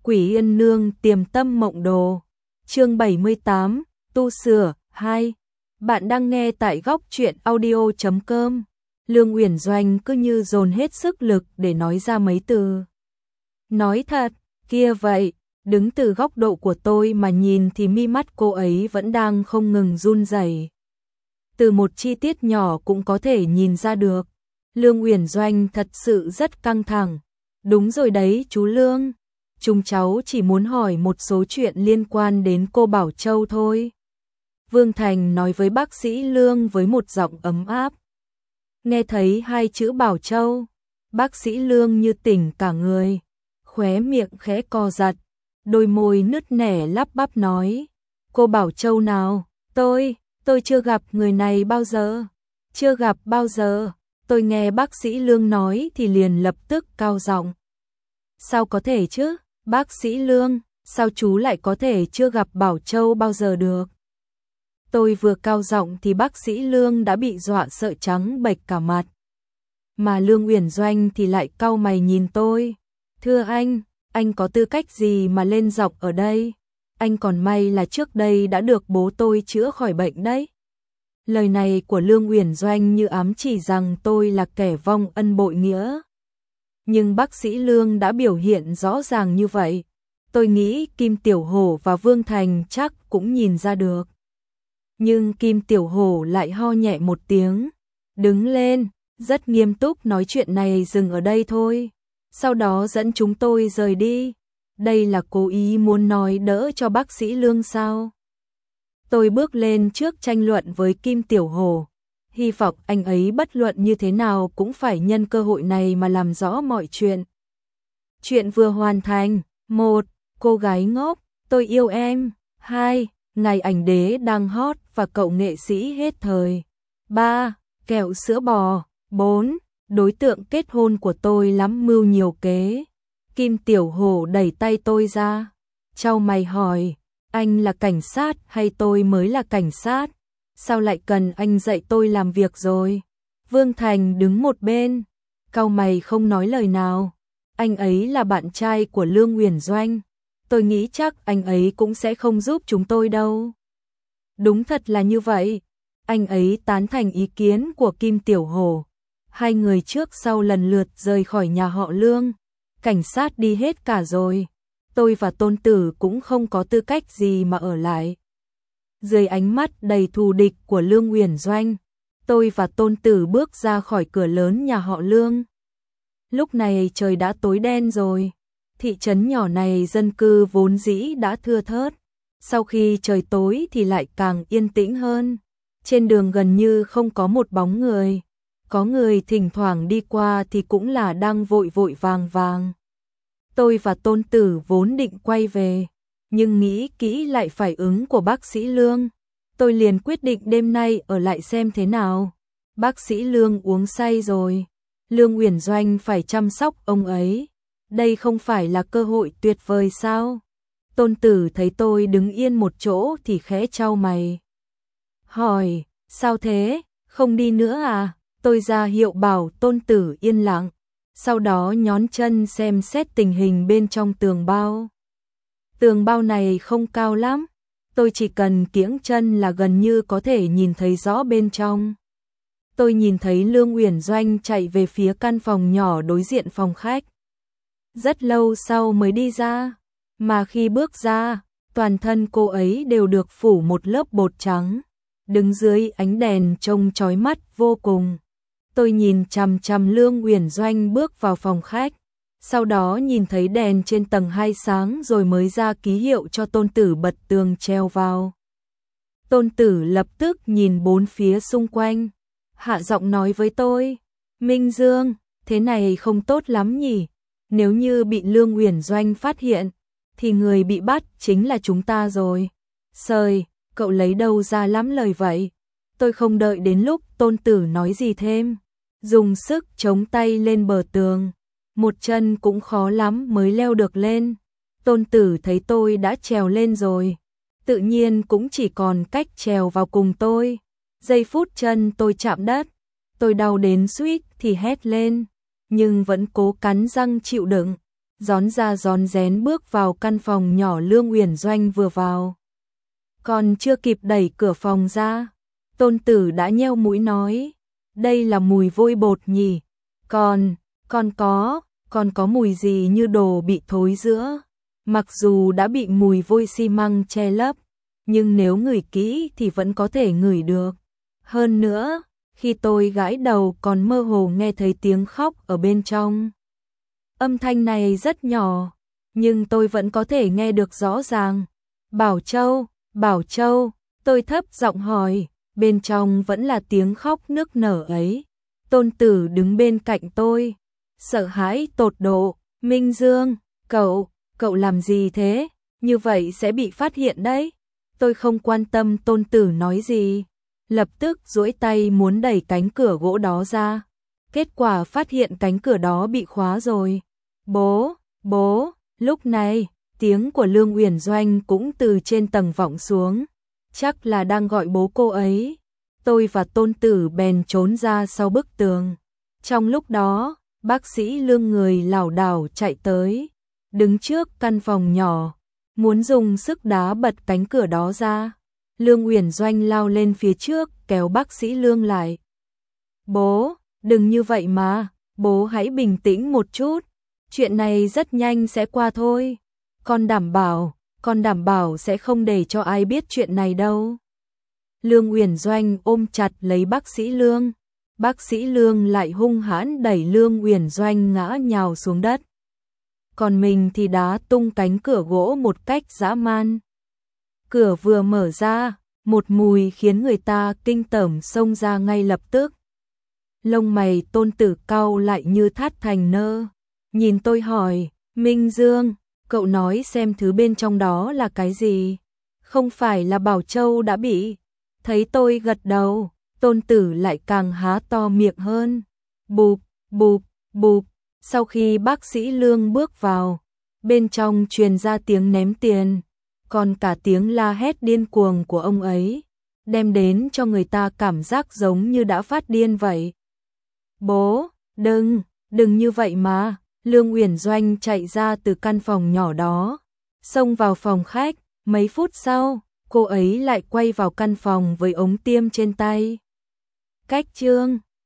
Quỷ Yên Nương Tiềm Tâm Mộng Đồ. Chương 78, tu sửa 2. Bạn đang nghe tại góc truyện audio.com. Lương Uyển Doanh cứ như dồn hết sức lực để nói ra mấy từ. Nói thật, kia vậy, đứng từ góc độ của tôi mà nhìn thì mi mắt cô ấy vẫn đang không ngừng run rẩy. Từ một chi tiết nhỏ cũng có thể nhìn ra được, Lương Uyển Doanh thật sự rất căng thẳng. Đúng rồi đấy chú Lương, chúng cháu chỉ muốn hỏi một số chuyện liên quan đến cô Bảo Châu thôi. Vương Thành nói với bác sĩ Lương với một giọng ấm áp. Nghe thấy hai chữ Bảo Châu, bác sĩ Lương như tỉnh cả người, khóe miệng khẽ co giật, đôi môi nứt nẻ lắp bắp nói. Cô Bảo Châu nào? Tôi chưa gặp người này bao giờ. Chưa gặp bao giờ. Tôi nghe bác sĩ Lương nói thì liền lập tức cao giọng. Sao có thể chứ? Bác sĩ Lương, sao chú lại có thể chưa gặp Bảo Châu bao giờ được? Tôi vừa cao giọng thì bác sĩ Lương đã bị dọa sợ trắng bệch cả mặt. Mà Lương Uyển Doanh thì lại cau mày nhìn tôi. Thưa anh có tư cách gì mà lên giọng ở đây? Anh còn may là trước đây đã được bố tôi chữa khỏi bệnh đấy. Lời này của Lương Uyển Doanh như ám chỉ rằng tôi là kẻ vong ân bội nghĩa. Nhưng bác sĩ Lương đã biểu hiện rõ ràng như vậy. Tôi nghĩ Kim Tiểu Hổ và Vương Thành chắc cũng nhìn ra được. Nhưng Kim Tiểu Hổ lại ho nhẹ một tiếng, đứng lên, rất nghiêm túc nói chuyện này dừng ở đây thôi. Sau đó dẫn chúng tôi rời đi. Đây là cố ý muốn nói đỡ cho bác sĩ Lương sao? Tôi bước lên trước tranh luận với Kim Tiểu Hổ, hy vọng anh ấy bất luận như thế nào cũng phải nhân cơ hội này mà làm rõ mọi chuyện. Chuyện vừa hoàn thành. 1. Cô gái ngốc, tôi yêu em. 2. Ngày ảnh đế đang hot và cậu nghệ sĩ hết thời. 3. Kẹo sữa bò. 4. Đối tượng kết hôn của tôi lắm mưu nhiều kế. Kim Tiểu Hổ đẩy tay tôi ra, chau mày hỏi, anh là cảnh sát hay tôi mới là cảnh sát? Sao lại cần anh dạy tôi làm việc rồi? Vương Thành đứng một bên, cau mày không nói lời nào. Anh ấy là bạn trai của Lương Uyển Doanh. Tôi nghĩ chắc anh ấy cũng sẽ không giúp chúng tôi đâu. Đúng thật là như vậy. Anh ấy tán thành ý kiến của Kim Tiểu Hổ. Hai người trước sau lần lượt rời khỏi nhà họ Lương. Cảnh sát đi hết cả rồi. Tôi và Tôn Tử cũng không có tư cách gì mà ở lại. Dưới ánh mắt đầy thù địch của Lương Uyển Doanh, tôi và Tôn Tử bước ra khỏi cửa lớn nhà họ Lương. Lúc này trời đã tối đen rồi. Thị trấn nhỏ này dân cư vốn dĩ đã thưa thớt. Sau khi trời tối thì lại càng yên tĩnh hơn. Trên đường gần như không có một bóng người. Có người thỉnh thoảng đi qua thì cũng là đang vội vội vàng vàng. Tôi và Tôn Tử vốn định quay về, nhưng nghĩ kỹ lại phải ứng của bác sĩ Lương. Tôi liền quyết định đêm nay ở lại xem thế nào. Bác sĩ Lương uống say rồi. Lương Uyển Doanh phải chăm sóc ông ấy. Đây không phải là cơ hội tuyệt vời sao? Tôn Tử thấy tôi đứng yên một chỗ thì khẽ chau mày. Hỏi, sao thế? Không đi nữa à? Tôi ra hiệu bảo Tôn Tử yên lặng, sau đó nhón chân xem xét tình hình bên trong tường bao. Tường bao này không cao lắm, tôi chỉ cần kiễng chân là gần như có thể nhìn thấy rõ bên trong. Tôi nhìn thấy Lương Uyển Doanh chạy về phía căn phòng nhỏ đối diện phòng khách. Rất lâu sau mới đi ra, mà khi bước ra, toàn thân cô ấy đều được phủ một lớp bột trắng, đứng dưới ánh đèn trông chói mắt vô cùng. Tôi nhìn chằm chằm Lương Uyển Doanh bước vào phòng khách, sau đó nhìn thấy đèn trên tầng 2 sáng rồi mới ra ký hiệu cho Tôn Tử bật tường treo vào. Tôn Tử lập tức nhìn bốn phía xung quanh, hạ giọng nói với tôi, Minh Dương, thế này không tốt lắm nhỉ, nếu như bị Lương Uyển Doanh phát hiện, thì người bị bắt chính là chúng ta rồi. Sời, cậu lấy đâu ra lắm lời vậy? Tôi không đợi đến lúc Tôn Tử nói gì thêm, dùng sức chống tay lên bờ tường, một chân cũng khó lắm mới leo được lên. Tôn Tử thấy tôi đã trèo lên rồi, tự nhiên cũng chỉ còn cách trèo vào cùng tôi. Giây phút chân tôi chạm đất, tôi đau đến suýt thì hét lên, nhưng vẫn cố cắn răng chịu đựng. rón ra rón rén bước vào căn phòng nhỏ. Lương Uyển Doanh vừa vào, còn chưa kịp đẩy cửa phòng ra, Tôn Tử đã nheo mũi nói, đây là mùi vôi bột nhỉ, còn có mùi gì như đồ bị thối rữa. Mặc dù đã bị mùi vôi xi măng che lấp, nhưng nếu ngửi kỹ thì vẫn có thể ngửi được. Hơn nữa, khi tôi gãi đầu còn mơ hồ nghe thấy tiếng khóc ở bên trong. Âm thanh này rất nhỏ, nhưng tôi vẫn có thể nghe được rõ ràng. Bảo Châu, tôi thấp giọng hỏi, bên trong vẫn là tiếng khóc nức nở ấy. Tôn Tử đứng bên cạnh tôi, sợ hãi tột độ, Minh Dương, cậu làm gì thế, như vậy sẽ bị phát hiện đấy. Tôi không quan tâm Tôn Tử nói gì, lập tức duỗi tay muốn đẩy cánh cửa gỗ đó ra. Kết quả phát hiện cánh cửa đó bị khóa rồi. Bố, lúc này, tiếng của Lương Uyển Doanh cũng từ trên tầng vọng xuống, chắc là đang gọi bố cô ấy. Tôi và Tôn Tử bèn trốn ra sau bức tường. Trong lúc đó, bác sĩ Lương người lảo đảo chạy tới, đứng trước căn phòng nhỏ, muốn dùng sức đá bật cánh cửa đó ra. Lương Uyển Doanh lao lên phía trước kéo bác sĩ Lương lại. Bố, đừng như vậy mà, bố hãy bình tĩnh một chút, chuyện này rất nhanh sẽ qua thôi. Con đảm bảo sẽ không để cho ai biết chuyện này đâu. Lương Uyển Doanh ôm chặt lấy bác sĩ Lương. Bác sĩ Lương lại hung hãn đẩy Lương Uyển Doanh ngã nhào xuống đất. Còn mình thì đá tung cánh cửa gỗ một cách dã man. Cửa vừa mở ra, một mùi khiến người ta kinh tởm xông ra ngay lập tức. Lông mày Tôn Tử cau lại như thắt thành nơ. Nhìn tôi hỏi, Minh Dương, cậu nói xem thứ bên trong đó là cái gì? Không phải là Bảo Châu đã bị? Thấy tôi gật đầu, Tôn Tử lại càng há to miệng hơn. Bụp. Sau khi bác sĩ Lương bước vào, bên trong truyền ra tiếng ném tiền, còn cả tiếng la hét điên cuồng của ông ấy, đem đến cho người ta cảm giác giống như đã phát điên vậy. Bố, đừng như vậy mà. Lương Uyển Doanh chạy ra từ căn phòng nhỏ đó, xông vào phòng khách. Mấy phút sau, cô ấy lại quay vào căn phòng với ống tiêm trên tay. Cách chương